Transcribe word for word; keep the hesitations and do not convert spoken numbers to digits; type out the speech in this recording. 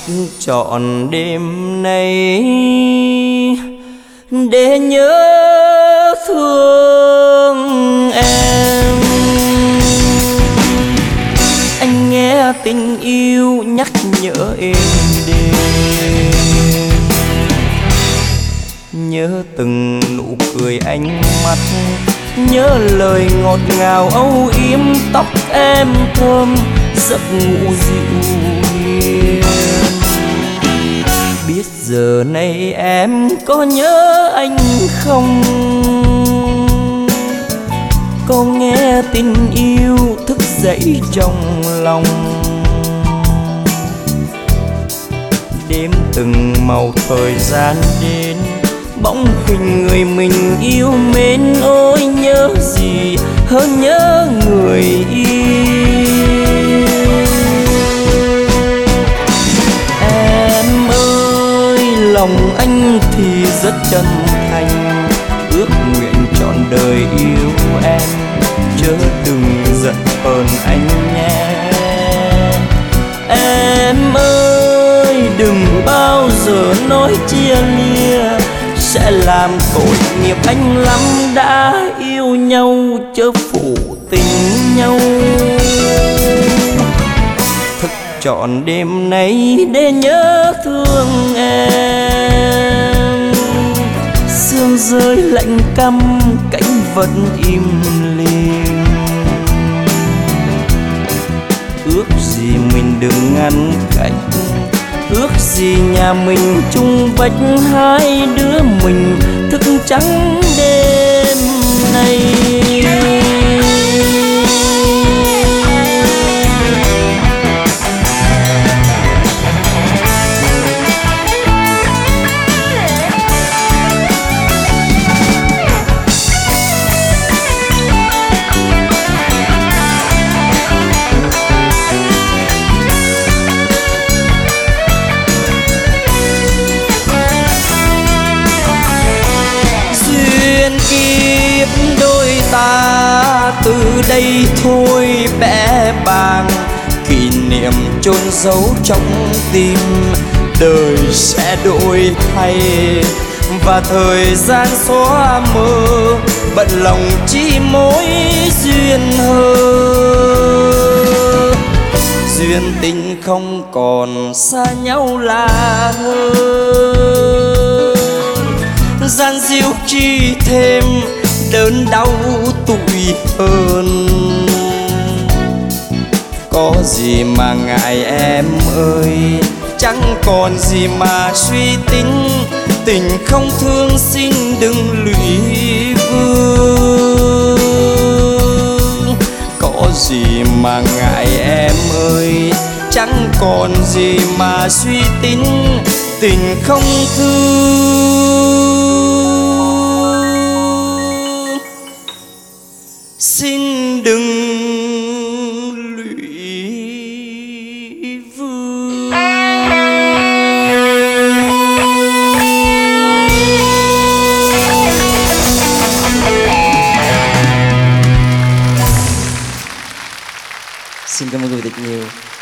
trọn đêm nay để nhớ thương em. Anh nghe tình yêu nhắc nhở em đêm, nhớ từng nụ cười ánh mắt, nhớ lời ngọt ngào âu yếm tóc em thơm, giấc ngủ dịu hiền. Biết giờ này em có nhớ anh không, có nghe tình yêu thức dậy trong lòng. Đêm từng màu thời gian đến, bóng hình người mình yêu mến. Ôi nhớ gì hơn nhớ người yêu. Em ơi lòng anh thì rất chân thành, ước nguyện trọn đời yêu em, chớ đừng giận hờn anh nhé. Em ơi đừng bao giờ nói chia lìa, sẽ làm tội nghiệp anh lắm. Đã yêu nhau chớ phụ tình nhau, thức trọn đêm nay để nhớ thương em. Sương rơi lạnh căm, cánh vẫn im lìm, ước gì mình đừng ngăn cách, ước gì nhà mình chung vách, hai đứa mình thức trắng đêm nay. Đôi ta từ đây thôi bẽ bàng, kỷ niệm chôn giấu trong tim. Đời sẽ đổi thay và thời gian xóa mơ, bận lòng chỉ mối duyên hờ. Duyên tình không còn, xa nhau là hơn. Gian díu chi thêm đớn đau tủi hơn. Có gì mà ngại em ơi, chẳng còn gì mà suy tính. Tình không thương xin đừng lụy vương. Có gì mà ngại em ơi, chẳng còn gì mà suy tính. Tình không thương xin đừng lụy vương. Xin cảm ơn quý vị thật nhiều.